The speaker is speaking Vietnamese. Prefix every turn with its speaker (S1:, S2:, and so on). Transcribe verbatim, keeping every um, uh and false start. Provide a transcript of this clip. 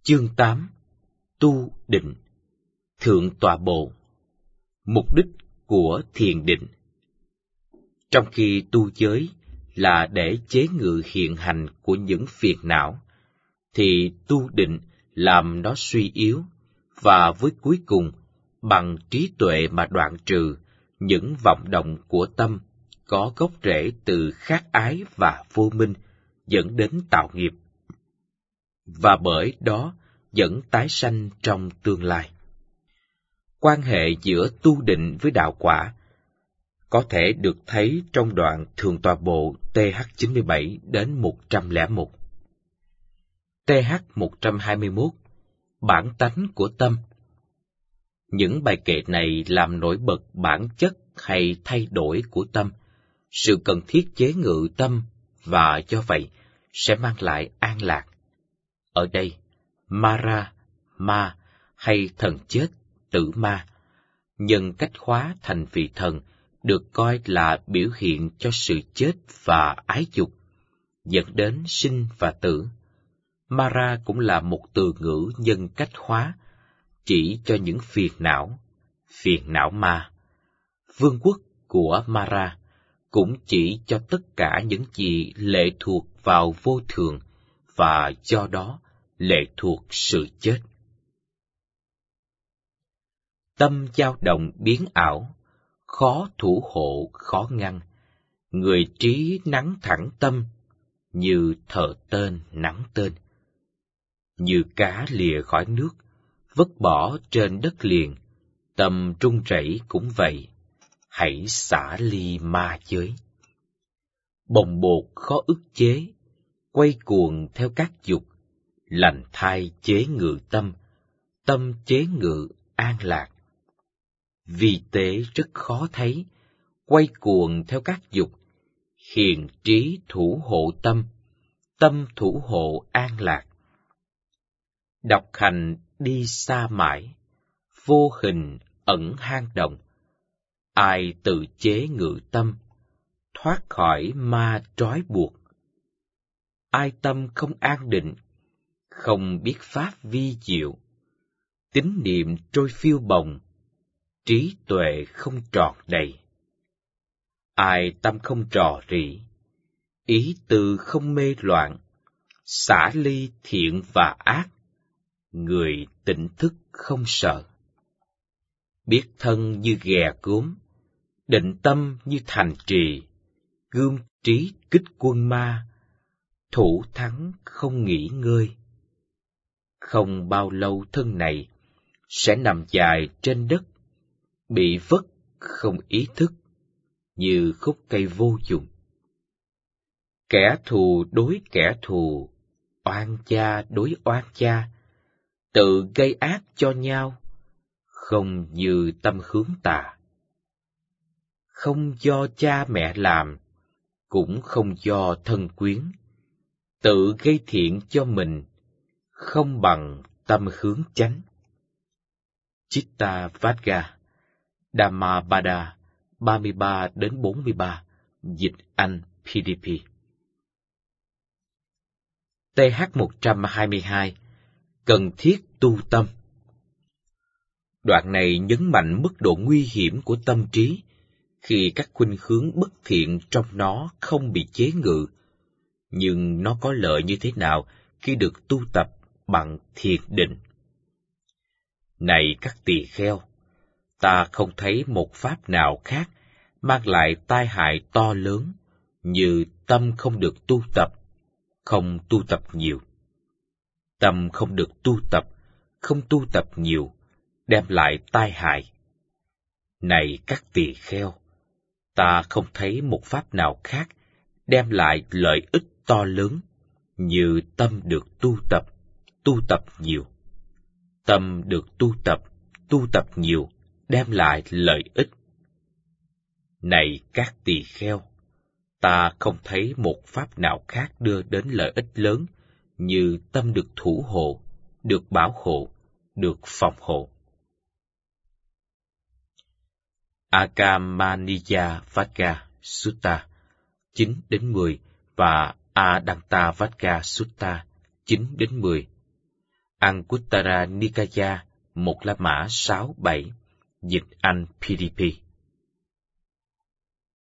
S1: Chương tám. Tu định. Thượng tọa bộ. Mục đích của thiền định. Trong khi tu giới là để chế ngự hiện hành của những phiền não, thì tu định làm nó suy yếu, và với cuối cùng, bằng trí tuệ mà đoạn trừ những vọng động của tâm có gốc rễ từ khát ái và vô minh, dẫn đến tạo nghiệp, và bởi đó dẫn tái sanh trong tương lai. Quan hệ giữa tu định với đạo quả có thể được thấy trong đoạn Thượng tọa bộ T H chín mươi bảy đến một trăm lẻ một. T H một trăm hai mươi mốt. Bản tánh của tâm. Những bài kệ này làm nổi bật bản chất hay thay đổi của tâm, sự cần thiết chế ngự tâm, và do vậy sẽ mang lại an lạc. Ở đây, Mara, ma hay thần chết, tử ma, nhân cách hóa thành vị thần, được coi là biểu hiện cho sự chết và ái dục, dẫn đến sinh và tử. Mara cũng là một từ ngữ nhân cách hóa, chỉ cho những phiền não, phiền não ma. Vương quốc của Mara cũng chỉ cho tất cả những gì lệ thuộc vào vô thường, và do đó lệ thuộc sự chết. Tâm dao động biến ảo, khó thủ hộ, khó ngăn. Người trí nắng thẳng tâm, như thợ tên nắng tên. Như cá lìa khỏi nước, vứt bỏ trên đất liền, tâm run rẩy cũng vậy, hãy xả ly ma giới. Bồng bột khó ức chế, quay cuồng theo các dục, lành thai chế ngự tâm, tâm chế ngự an lạc. Vi tế rất khó thấy, quay cuồng theo các dục, hiền trí thủ hộ tâm, tâm thủ hộ an lạc. Đọc hành đi xa mãi, vô hình ẩn hang động. Ai tự chế ngự tâm, thoát khỏi ma trói buộc. Ai tâm không an định, không biết pháp vi diệu, tín niệm trôi phiêu bồng, trí tuệ không tròn đầy. Ai tâm không rò rỉ, ý tư không mê loạn, xả ly thiện và ác, người tỉnh thức không sợ. Biết thân như ghè gốm, định tâm như thành trì, gươm trí kích quân ma, thủ thắng không nghỉ ngơi. Không bao lâu thân này sẽ nằm dài trên đất, bị vất không ý thức, như khúc cây vô dụng. Kẻ thù đối kẻ thù, oan cha đối oan cha, tự gây ác cho nhau, không như tâm hướng tà. Không do cha mẹ làm, cũng không do thân quyến, tự gây thiện cho mình, không bằng tâm hướng chánh. Chitta Vagga, Dhammapada ba mươi ba đến bốn mươi ba, dịch Anh P D P. T H một trăm hai mươi hai. Cần thiết tu tâm. Đoạn này nhấn mạnh mức độ nguy hiểm của tâm trí khi các khuynh hướng bất thiện trong nó không bị chế ngự, nhưng nó có lợi như thế nào khi được tu tập bằng thiền định. Này các tỳ kheo, ta không thấy một pháp nào khác mang lại tai hại to lớn như tâm không được tu tập, không tu tập nhiều. Tâm không được tu tập, không tu tập nhiều, đem lại tai hại. Này các tỳ kheo, ta không thấy một pháp nào khác đem lại lợi ích to lớn như tâm được tu tập, tu tập nhiều. Tâm được tu tập, tu tập nhiều, đem lại lợi ích. Này các tỳ kheo, ta không thấy một pháp nào khác đưa đến lợi ích lớn như tâm được thủ hộ, được bảo hộ, được phòng hộ. Agamaniya Vagga Sutta chín đến mười và Adanta Vagga Sutta chín đến mười. Anguttara Nikaya, một La Mã sáu bảy, dịch Anh pê đê pê.